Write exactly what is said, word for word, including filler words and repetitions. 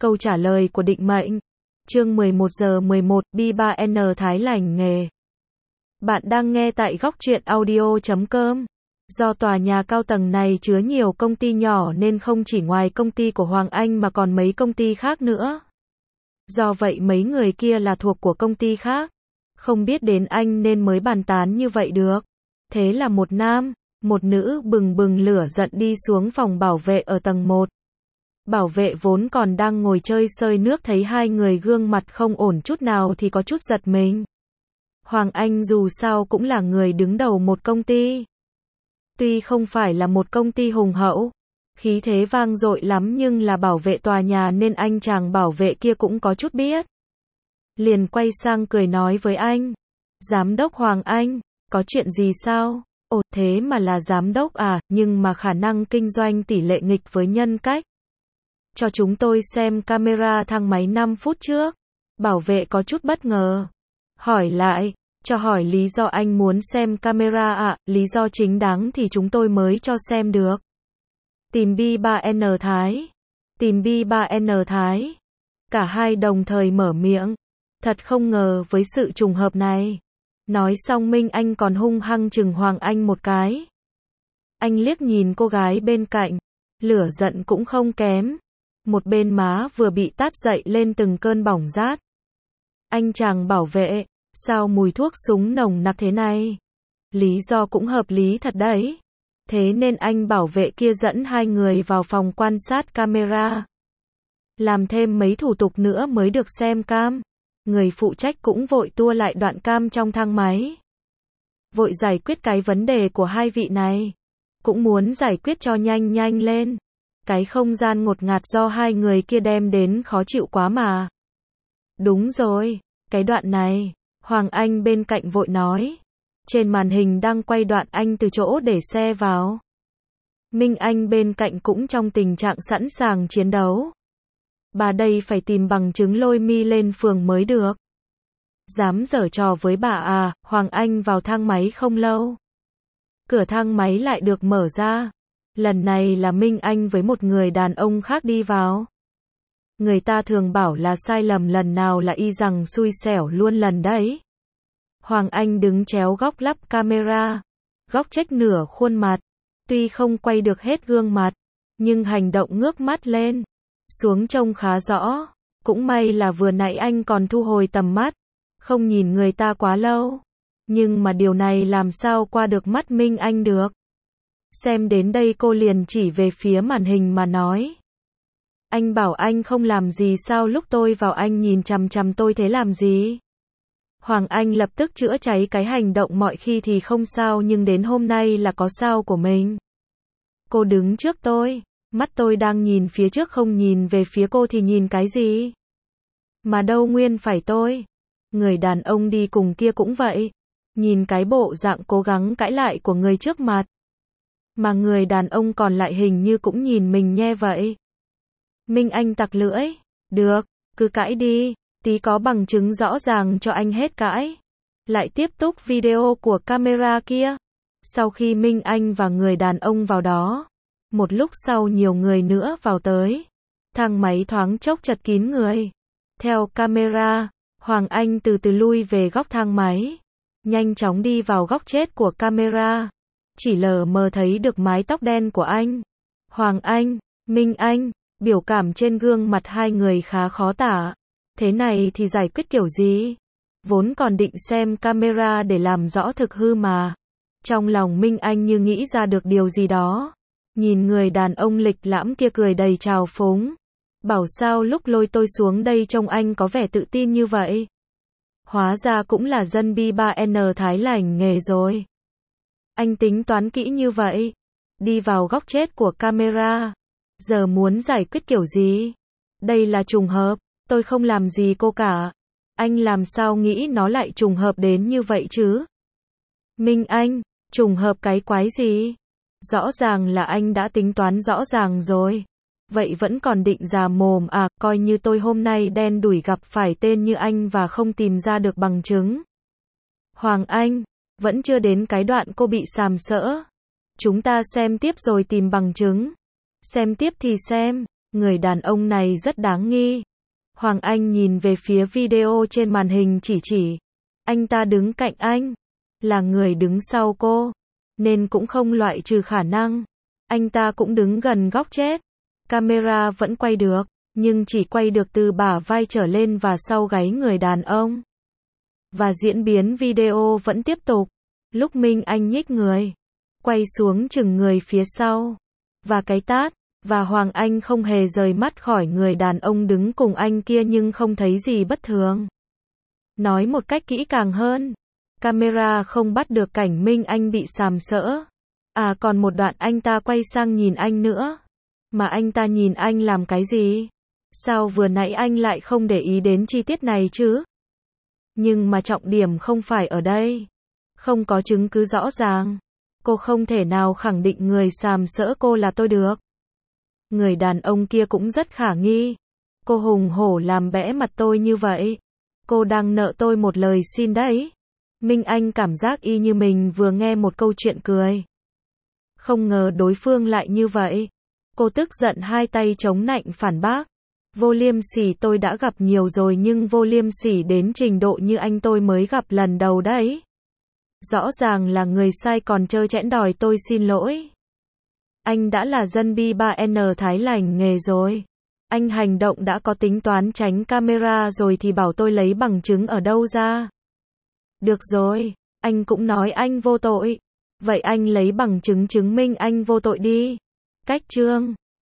Câu trả lời của định mệnh. Chương mười một giờ mười một, B ba N Thái lành nghề. Bạn đang nghe tại góc truyện audio chấm com. Do tòa nhà cao tầng này chứa nhiều công ty nhỏ nên không chỉ ngoài công ty của Hoàng Anh mà còn mấy công ty khác nữa. Do vậy mấy người kia là thuộc của công ty khác. Không biết đến anh nên mới bàn tán như vậy được. Thế là một nam, một nữ bừng bừng lửa giận đi xuống phòng bảo vệ ở tầng một. Bảo vệ vốn còn đang ngồi chơi sơi nước thấy hai người gương mặt không ổn chút nào thì có chút giật mình. Hoàng Anh dù sao cũng là người đứng đầu một công ty. Tuy không phải là một công ty hùng hậu, khí thế vang dội lắm nhưng là bảo vệ tòa nhà nên anh chàng bảo vệ kia cũng có chút biết. Liền quay sang cười nói với anh. Giám đốc Hoàng Anh, có chuyện gì sao? Ồ, thế mà là giám đốc à, nhưng mà khả năng kinh doanh tỷ lệ nghịch với nhân cách. Cho chúng tôi xem camera thang máy năm phút trước. Bảo vệ có chút bất ngờ. Hỏi lại, cho hỏi lý do anh muốn xem camera ạ, à, lý do chính đáng thì chúng tôi mới cho xem được. Tìm B ba N Thái. Tìm B ba N Thái. Cả hai đồng thời mở miệng. Thật không ngờ với sự trùng hợp này. Nói xong Minh Anh còn hung hăng chừng Hoàng Anh một cái. Anh liếc nhìn cô gái bên cạnh. Lửa giận cũng không kém. Một bên má vừa bị tát dậy lên từng cơn bỏng rát. Anh chàng bảo vệ, sao mùi thuốc súng nồng nặc thế này? Lý do cũng hợp lý thật đấy. Thế nên anh bảo vệ kia dẫn hai người vào phòng quan sát camera. Làm thêm mấy thủ tục nữa mới được xem cam. Người phụ trách cũng vội tua lại đoạn cam trong thang máy. Vội giải quyết cái vấn đề của hai vị này. Cũng muốn giải quyết cho nhanh nhanh lên. Cái không gian ngột ngạt do hai người kia đem đến khó chịu quá mà. Đúng rồi, cái đoạn này, Hoàng Anh bên cạnh vội nói. Trên màn hình đang quay đoạn anh từ chỗ để xe vào. Minh Anh bên cạnh cũng trong tình trạng sẵn sàng chiến đấu. Bà đây phải tìm bằng chứng lôi mi lên phường mới được. Dám giở trò với bà à, Hoàng Anh vào thang máy không lâu. Cửa thang máy lại được mở ra. Lần này là Minh Anh với một người đàn ông khác đi vào. Người ta thường bảo là sai lầm lần nào là y rằng xui xẻo luôn lần đấy. Hoàng Anh đứng chéo góc lắp camera. Góc check nửa khuôn mặt. Tuy không quay được hết gương mặt, nhưng hành động ngước mắt lên xuống trông khá rõ. Cũng may là vừa nãy anh còn thu hồi tầm mắt, không nhìn người ta quá lâu. Nhưng mà điều này làm sao qua được mắt Minh Anh được. Xem đến đây cô liền chỉ về phía màn hình mà nói. Anh bảo anh không làm gì sao lúc tôi vào anh nhìn chằm chằm tôi thế làm gì? Hoàng Anh lập tức chữa cháy cái hành động mọi khi thì không sao nhưng đến hôm nay là có sao của mình. Cô đứng trước tôi, mắt tôi đang nhìn phía trước không nhìn về phía cô thì nhìn cái gì? Mà đâu nguyên phải tôi. Người đàn ông đi cùng kia cũng vậy. Nhìn cái bộ dạng cố gắng cãi lại của người trước mặt. Mà người đàn ông còn lại hình như cũng nhìn mình nhe vậy. Minh Anh tặc lưỡi. Được, cứ cãi đi, tí có bằng chứng rõ ràng cho anh hết cãi. Lại tiếp tục video của camera kia. Sau khi Minh Anh và người đàn ông vào đó, một lúc sau nhiều người nữa vào tới. Thang máy thoáng chốc chật kín người. Theo camera, Hoàng Anh từ từ lui về góc thang máy. Nhanh chóng đi vào góc chết của camera. Chỉ lờ mờ thấy được mái tóc đen của anh. Hoàng Anh, Minh Anh, biểu cảm trên gương mặt hai người khá khó tả. Thế này thì giải quyết kiểu gì? Vốn còn định xem camera để làm rõ thực hư mà. Trong lòng Minh Anh như nghĩ ra được điều gì đó. Nhìn người đàn ông lịch lãm kia cười đầy trào phúng. Bảo sao lúc lôi tôi xuống đây trông anh có vẻ tự tin như vậy. Hóa ra cũng là dân B ba N Thái lành nghề rồi. Anh tính toán kỹ như vậy. Đi vào góc chết của camera. Giờ muốn giải quyết kiểu gì? Đây là trùng hợp. Tôi không làm gì cô cả. Anh làm sao nghĩ nó lại trùng hợp đến như vậy chứ? Minh Anh, trùng hợp cái quái gì? Rõ ràng là anh đã tính toán rõ ràng rồi. Vậy vẫn còn định già mồm à, coi như tôi hôm nay đen đủi gặp phải tên như anh và không tìm ra được bằng chứng. Hoàng Anh, vẫn chưa đến cái đoạn cô bị sàm sỡ. Chúng ta xem tiếp rồi tìm bằng chứng. Xem tiếp thì xem. Người đàn ông này rất đáng nghi. Hoàng Anh nhìn về phía video trên màn hình chỉ chỉ. Anh ta đứng cạnh anh. Là người đứng sau cô. Nên cũng không loại trừ khả năng. Anh ta cũng đứng gần góc chết. Camera vẫn quay được. Nhưng chỉ quay được từ bả vai trở lên và sau gáy người đàn ông. Và diễn biến video vẫn tiếp tục. Lúc Minh Anh nhích người. Quay xuống chừng người phía sau. Và cái tát. Và Hoàng Anh không hề rời mắt khỏi người đàn ông đứng cùng anh kia nhưng không thấy gì bất thường. Nói một cách kỹ càng hơn. Camera không bắt được cảnh Minh Anh bị sàm sỡ. À còn một đoạn anh ta quay sang nhìn anh nữa. Mà anh ta nhìn anh làm cái gì? Sao vừa nãy anh lại không để ý đến chi tiết này chứ? Nhưng mà trọng điểm không phải ở đây. Không có chứng cứ rõ ràng. Cô không thể nào khẳng định người sàm sỡ cô là tôi được. Người đàn ông kia cũng rất khả nghi. Cô hùng hổ làm bẽ mặt tôi như vậy. Cô đang nợ tôi một lời xin đấy. Minh Anh cảm giác y như mình vừa nghe một câu chuyện cười. Không ngờ đối phương lại như vậy. Cô tức giận hai tay chống nạnh phản bác. Vô liêm sỉ tôi đã gặp nhiều rồi nhưng vô liêm sỉ đến trình độ như anh tôi mới gặp lần đầu đấy. Rõ ràng là người sai còn trơ trẽn đòi tôi xin lỗi. Anh đã là dân B ba N Thái lành nghề rồi. Anh hành động đã có tính toán tránh camera rồi thì bảo tôi lấy bằng chứng ở đâu ra. Được rồi, anh cũng nói anh vô tội. Vậy anh lấy bằng chứng chứng minh anh vô tội đi. Cách chương